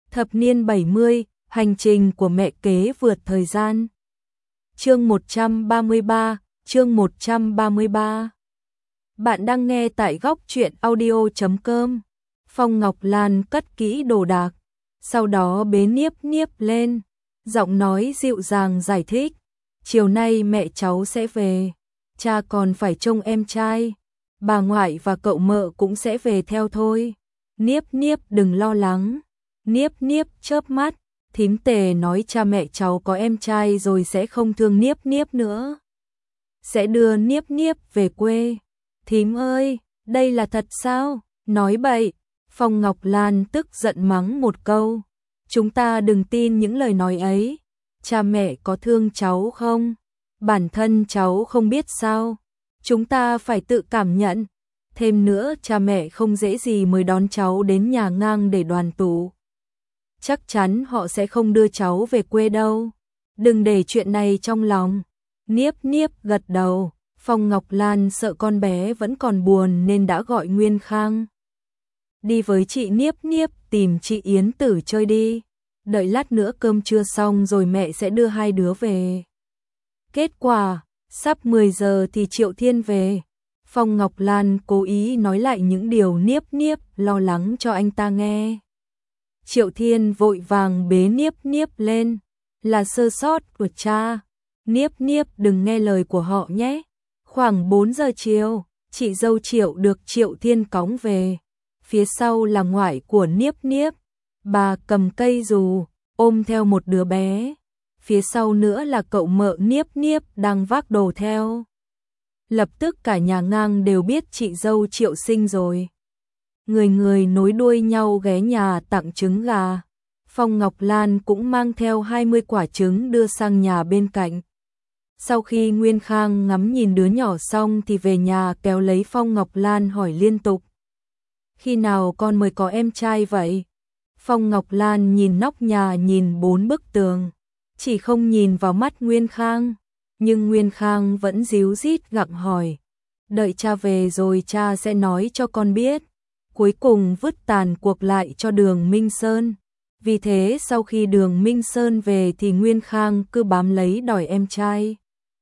Thập niên 70, hành trình của mẹ kế vượt thời gian. Chương 133, chương 133. Bạn đang nghe tại góc truyện audio.com. Phong Ngọc Lan cất kỹ đồ đạc, sau đó bế Niếp Niếp lên, giọng nói dịu dàng giải thích. Chiều nay mẹ cháu sẽ về, cha còn phải trông em trai, bà ngoại và cậu mợ cũng sẽ về theo thôi. Niếp Niếp đừng lo lắng. Niếp Niếp chớp mắt, thím Tề nói cha mẹ cháu có em trai rồi sẽ không thương Niếp Niếp nữa. Sẽ đưa Niếp Niếp về quê. Thím ơi, đây là thật sao? Nói bậy. Phong Ngọc Lan tức giận mắng một câu. Chúng ta đừng tin những lời nói ấy. Cha mẹ có thương cháu không? Bản thân cháu không biết sao? Chúng ta phải tự cảm nhận. Thêm nữa cha mẹ không dễ gì mới đón cháu đến nhà ngang để đoàn tụ. Chắc chắn họ sẽ không đưa cháu về quê đâu. Đừng để chuyện này trong lòng. Niếp Niếp gật đầu. Phong Ngọc Lan sợ con bé vẫn còn buồn nên đã gọi Nguyên Khang. Đi với chị Niếp Niếp tìm chị Yến Tử chơi đi. Đợi lát nữa cơm trưa xong rồi mẹ sẽ đưa hai đứa về. Kết quả, sắp 10 giờ thì Triệu Thiên về. Phong Ngọc Lan cố ý nói lại những điều Niếp Niếp lo lắng cho anh ta nghe. Triệu Thiên vội vàng bế Niếp Niếp lên. Là sơ sót của cha. Niếp Niếp đừng nghe lời của họ nhé. Khoảng 4 giờ chiều, chị dâu Triệu được Triệu Thiên cõng về. Phía sau là ngoại của Niếp Niếp. Bà cầm cây dù, ôm theo một đứa bé. Phía sau nữa là cậu mợ Niếp Niếp đang vác đồ theo. Lập tức cả nhà ngang đều biết chị dâu Triệu sinh rồi. Người người nối đuôi nhau ghé nhà tặng trứng gà. Phong Ngọc Lan cũng mang theo 20 quả trứng đưa sang nhà bên cạnh. Sau khi Nguyên Khang ngắm nhìn đứa nhỏ xong thì về nhà kéo lấy Phong Ngọc Lan hỏi liên tục. Khi nào con mới có em trai vậy? Phong Ngọc Lan nhìn nóc nhà nhìn 4 bức tường, chỉ không nhìn vào mắt Nguyên Khang. Nhưng Nguyên Khang vẫn díu dít gặng hỏi. Đợi cha về rồi cha sẽ nói cho con biết. Cuối cùng vứt tàn cuộc lại cho Đường Minh Sơn. Vì thế sau khi Đường Minh Sơn về thì Nguyên Khang cứ bám lấy đòi em trai.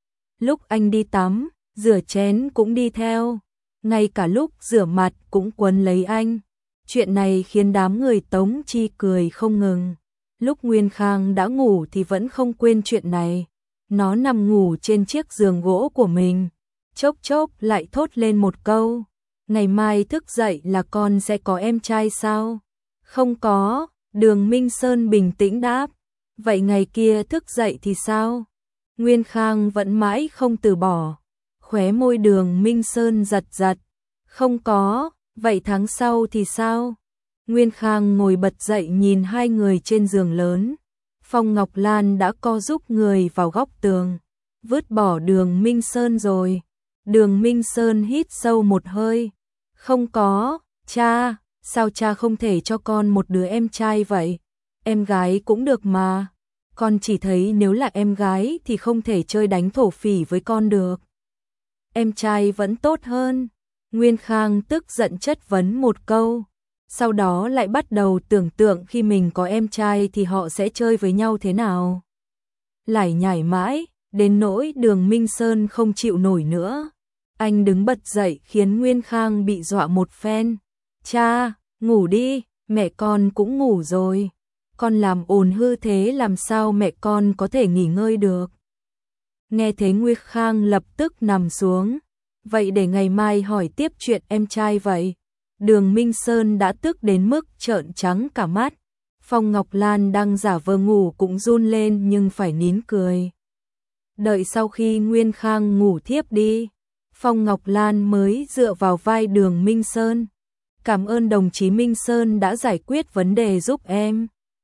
Lúc anh đi tắm, rửa chén cũng đi theo. Ngay cả lúc rửa mặt cũng quấn lấy anh. Chuyện này khiến đám người Tống Chi cười không ngừng. Lúc Nguyên Khang đã ngủ thì vẫn không quên chuyện này. Nó nằm ngủ trên chiếc giường gỗ của mình. Chốc chốc lại thốt lên một câu. Ngày mai thức dậy là con sẽ có em trai sao? Không có, Đường Minh Sơn bình tĩnh đáp. Vậy ngày kia thức dậy thì sao? Nguyên Khang vẫn mãi không từ bỏ. Khóe môi Đường Minh Sơn giật giật. Không có, vậy tháng sau thì sao? Nguyên Khang ngồi bật dậy nhìn hai người trên giường lớn. Phong Ngọc Lan đã co giúp người vào góc tường. Vứt bỏ Đường Minh Sơn rồi. Đường Minh Sơn hít sâu một hơi. Không có, cha, sao cha không thể cho con một đứa em trai vậy? Em gái cũng được mà. Con chỉ thấy nếu là em gái thì không thể chơi đánh thổ phỉ với con được. Em trai vẫn tốt hơn. Nguyên Khang tức giận chất vấn một câu. Sau đó lại bắt đầu tưởng tượng khi mình có em trai thì họ sẽ chơi với nhau thế nào. Lải nhải mãi, đến nỗi Đường Minh Sơn không chịu nổi nữa. Anh đứng bật dậy khiến Nguyên Khang bị dọa một phen. Cha, ngủ đi, mẹ con cũng ngủ rồi. Con làm ồn hư thế làm sao mẹ con có thể nghỉ ngơi được. Nghe thế Nguyên Khang lập tức nằm xuống. Vậy để ngày mai hỏi tiếp chuyện em trai vậy. Đường Minh Sơn đã tức đến mức trợn trắng cả mắt. Phong Ngọc Lan đang giả vờ ngủ cũng run lên nhưng phải nín cười. Đợi sau khi Nguyên Khang ngủ thiếp đi, Phong Ngọc Lan mới dựa vào vai Đường Minh Sơn. Cảm ơn đồng chí Minh Sơn đã giải quyết vấn đề giúp em.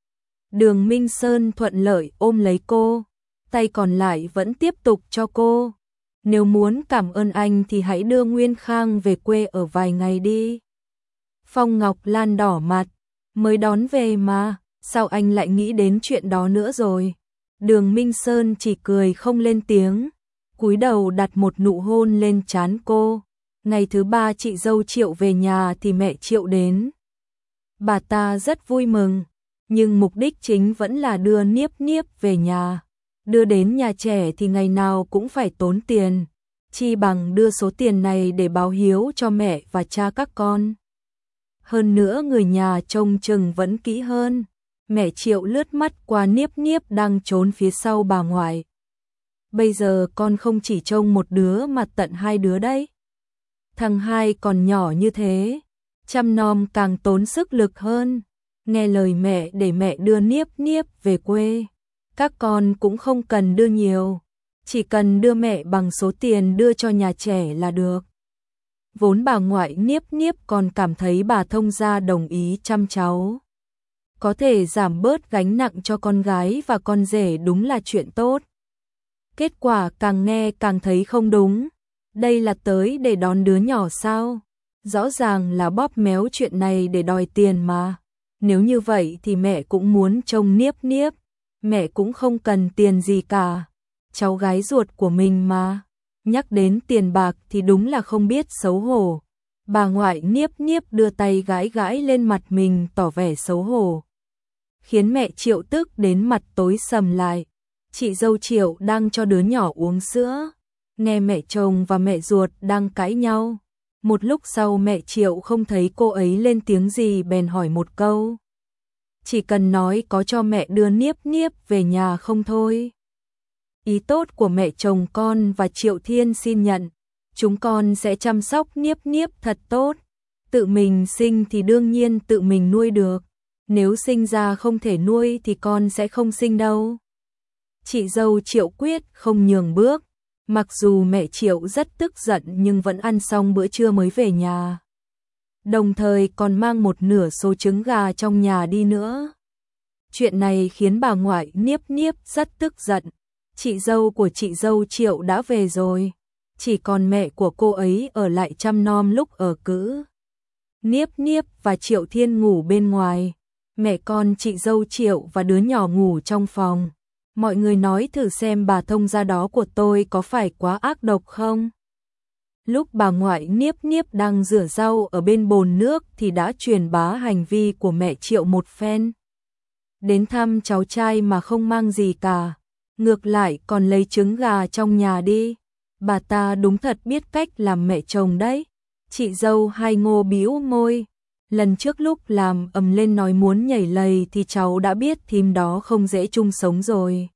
Đường Minh Sơn thuận lợi ôm lấy cô, tay còn lại vẫn tiếp tục cho cô. Nếu muốn cảm ơn anh thì hãy đưa Nguyên Khang về quê ở vài ngày đi. Phong Ngọc Lan đỏ mặt, mới đón về mà, sao anh lại nghĩ đến chuyện đó nữa rồi? Đường Minh Sơn chỉ cười không lên tiếng, cúi đầu đặt một nụ hôn lên trán cô. Ngày thứ 3 chị dâu Triệu về nhà thì mẹ Triệu đến. Bà ta rất vui mừng, nhưng mục đích chính vẫn là đưa Niếp Niếp về nhà. Đưa đến nhà trẻ thì ngày nào cũng phải tốn tiền, chi bằng đưa số tiền này để báo hiếu cho mẹ và cha các con. Hơn nữa người nhà trông chừng vẫn kỹ hơn. Mẹ Triệu lướt mắt qua Niếp Niếp đang trốn phía sau bà ngoại. Bây giờ con không chỉ trông một đứa mà tận hai đứa đấy. Thằng hai còn nhỏ như thế, chăm nom càng tốn sức lực hơn. Nghe lời mẹ để mẹ đưa Niếp Niếp về quê. Các con cũng không cần đưa nhiều, chỉ cần đưa mẹ bằng số tiền đưa cho nhà trẻ là được. Vốn bà ngoại Niếp Niếp còn cảm thấy bà thông gia đồng ý chăm cháu, có thể giảm bớt gánh nặng cho con gái và con rể đúng là chuyện tốt. Kết quả càng nghe càng thấy không đúng. Đây là tới để đón đứa nhỏ sao? Rõ ràng là bóp méo chuyện này để đòi tiền mà. Nếu như vậy thì mẹ cũng muốn trông Niếp Niếp. Mẹ cũng không cần tiền gì cả. Cháu gái ruột của mình mà. Nhắc đến tiền bạc thì đúng là không biết xấu hổ. Bà ngoại Niếp Niếp đưa tay gãi gãi lên mặt mình tỏ vẻ xấu hổ, khiến mẹ Triệu tức đến mặt tối sầm lại. Chị dâu Triệu đang cho đứa nhỏ uống sữa, nghe mẹ chồng và mẹ ruột đang cãi nhau. Một lúc sau mẹ Triệu không thấy cô ấy lên tiếng gì bèn hỏi một câu. Chỉ cần nói có cho mẹ đưa Niếp Niếp về nhà không thôi. Ý tốt của mẹ chồng con và Triệu Thiên xin nhận. Chúng con sẽ chăm sóc Niếp Niếp thật tốt. Tự mình sinh thì đương nhiên tự mình nuôi được. Nếu sinh ra không thể nuôi thì con sẽ không sinh đâu. Chị dâu Triệu quyết không nhường bước. Mặc dù mẹ Triệu rất tức giận nhưng vẫn ăn xong bữa trưa mới về nhà. Đồng thời còn mang một nửa số trứng gà trong nhà đi nữa. Chuyện này khiến bà ngoại Niếp Niếp rất tức giận. Chị dâu của chị dâu Triệu đã về rồi. Chỉ còn mẹ của cô ấy ở lại chăm nom lúc ở cữ. Niếp Niếp và Triệu Thiên ngủ bên ngoài. Mẹ con chị dâu Triệu và đứa nhỏ ngủ trong phòng. Mọi người nói thử xem bà thông gia đó của tôi có phải quá ác độc không? Lúc bà ngoại Niếp Niếp đang rửa rau ở bên bồn nước thì đã truyền bá hành vi của mẹ Triệu một phen. Đến thăm cháu trai mà không mang gì cả, ngược lại còn lấy trứng gà trong nhà đi. Bà ta đúng thật biết cách làm mẹ chồng đấy. Chị dâu Hai Ngô bĩu môi. Lần trước lúc làm ầm lên nói muốn nhảy lầu thì cháu đã biết thím đó không dễ chung sống rồi.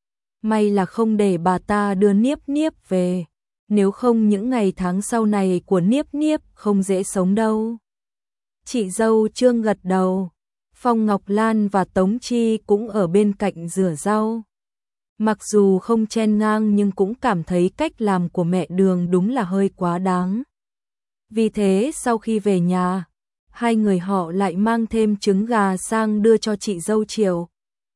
May là không để bà ta đưa Niếp Niếp về. Nếu không những ngày tháng sau này của Niếp Niếp không dễ sống đâu. Chị dâu Trương gật đầu. Phong Ngọc Lan và Tống Chi cũng ở bên cạnh rửa rau. Mặc dù không chen ngang nhưng cũng cảm thấy cách làm của mẹ Đường đúng là hơi quá đáng. Vì thế sau khi về nhà, hai người họ lại mang thêm trứng gà sang đưa cho chị dâu Triệu.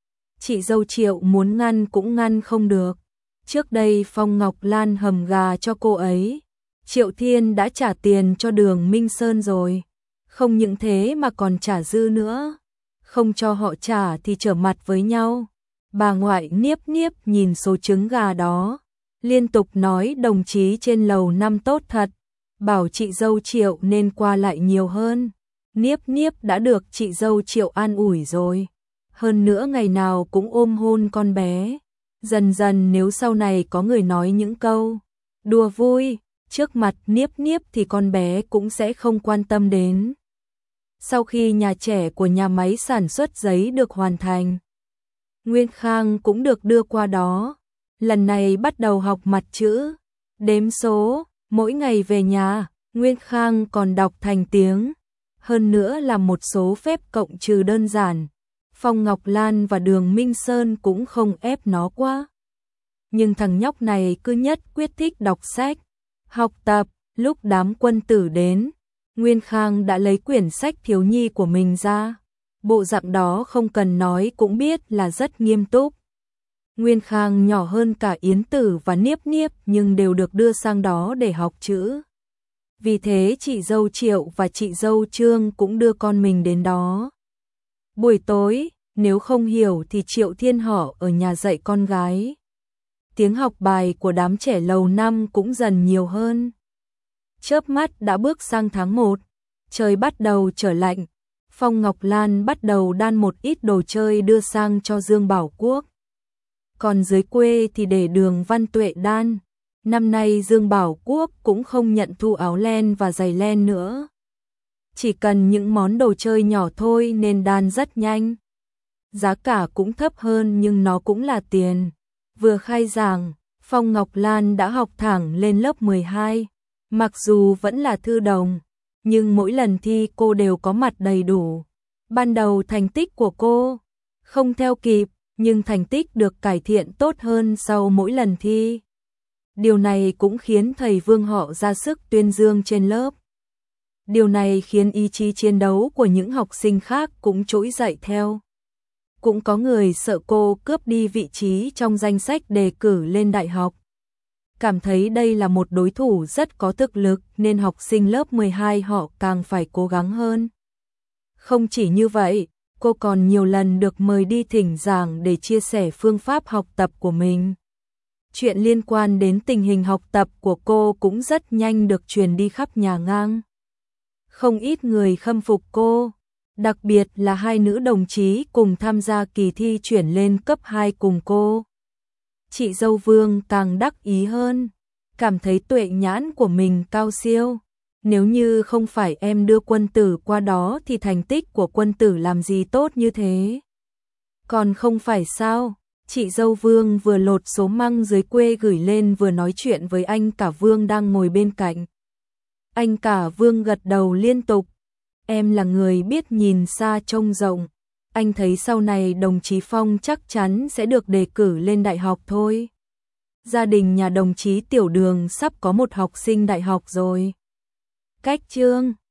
Chị dâu Triệu muốn ngăn cũng ngăn không được. Trước đây Phong Ngọc Lan hầm gà cho cô ấy, Triệu Thiên đã trả tiền cho Đường Minh Sơn rồi. Không những thế mà còn trả dư nữa. Không cho họ trả thì trở mặt với nhau. Bà ngoại Niếp Niếp nhìn số trứng gà đó, liên tục nói đồng chí trên lầu năm tốt thật, bảo chị dâu Triệu nên qua lại nhiều hơn. Niếp Niếp đã được chị dâu Triệu an ủi rồi. Hơn nữa ngày nào cũng ôm hôn con bé. Dần dần nếu sau này có người nói những câu đùa vui trước mặt Niếp Niếp thì con bé cũng sẽ không quan tâm đến. Sau khi nhà trẻ của nhà máy sản xuất giấy được hoàn thành, Nguyên Khang cũng được đưa qua đó. Lần này bắt đầu học mặt chữ, đếm số, mỗi ngày về nhà, Nguyên Khang còn đọc thành tiếng. Hơn nữa là một số phép cộng trừ đơn giản. Phong Ngọc Lan và Đường Minh Sơn cũng không ép nó quá. Nhưng thằng nhóc này cứ nhất quyết thích đọc sách, học tập. Lúc đám quân tử đến, Nguyên Khang đã lấy quyển sách thiếu nhi của mình ra. Bộ dạng đó không cần nói cũng biết là rất nghiêm túc. Nguyên Khang nhỏ hơn cả Yến Tử và Niếp Niếp nhưng đều được đưa sang đó để học chữ. Vì thế chị dâu Triệu và chị dâu Trương cũng đưa con mình đến đó. Buổi tối, nếu không hiểu thì Triệu Thiên họ ở nhà dạy con gái. Tiếng học bài của đám trẻ lầu năm cũng dần nhiều hơn. Chớp mắt đã bước sang tháng 1, trời bắt đầu trở lạnh. Phong Ngọc Lan bắt đầu đan một ít đồ chơi đưa sang cho Dương Bảo Quốc. Còn dưới quê thì để Đường Văn Tuệ đan. Năm nay Dương Bảo Quốc cũng không nhận thu áo len và giày len nữa. Chỉ cần những món đồ chơi nhỏ thôi nên đan rất nhanh. Giá cả cũng thấp hơn nhưng nó cũng là tiền. Vừa khai giảng, Phong Ngọc Lan đã học thẳng lên lớp 12. Mặc dù vẫn là thư đồng, nhưng mỗi lần thi cô đều có mặt đầy đủ. Ban đầu thành tích của cô không theo kịp, nhưng thành tích được cải thiện tốt hơn sau mỗi lần thi. Điều này cũng khiến thầy Vương họ ra sức tuyên dương trên lớp. Điều này khiến ý chí chiến đấu của những học sinh khác cũng trỗi dậy theo. Cũng có người sợ cô cướp đi vị trí trong danh sách đề cử lên đại học. Cảm thấy đây là một đối thủ rất có thực lực nên học sinh lớp 12 họ càng phải cố gắng hơn. Không chỉ như vậy, cô còn nhiều lần được mời đi thỉnh giảng để chia sẻ phương pháp học tập của mình. Chuyện liên quan đến tình hình học tập của cô cũng rất nhanh được truyền đi khắp nhà ngang. Không ít người khâm phục cô, đặc biệt là hai nữ đồng chí cùng tham gia kỳ thi chuyển lên cấp 2 cùng cô. Chị dâu Vương càng đắc ý hơn, cảm thấy tuệ nhãn của mình cao siêu. Nếu như không phải em đưa Quân Tử qua đó thì thành tích của Quân Tử làm gì tốt như thế. Còn không phải sao, chị dâu Vương vừa lột số măng dưới quê gửi lên vừa nói chuyện với anh cả Vương đang ngồi bên cạnh. Anh cả Vương gật đầu liên tục. Em là người biết nhìn xa trông rộng. Anh thấy sau này đồng chí Phong chắc chắn sẽ được đề cử lên đại học thôi. Gia đình nhà đồng chí Tiểu Đường sắp có một học sinh đại học rồi. Cách chương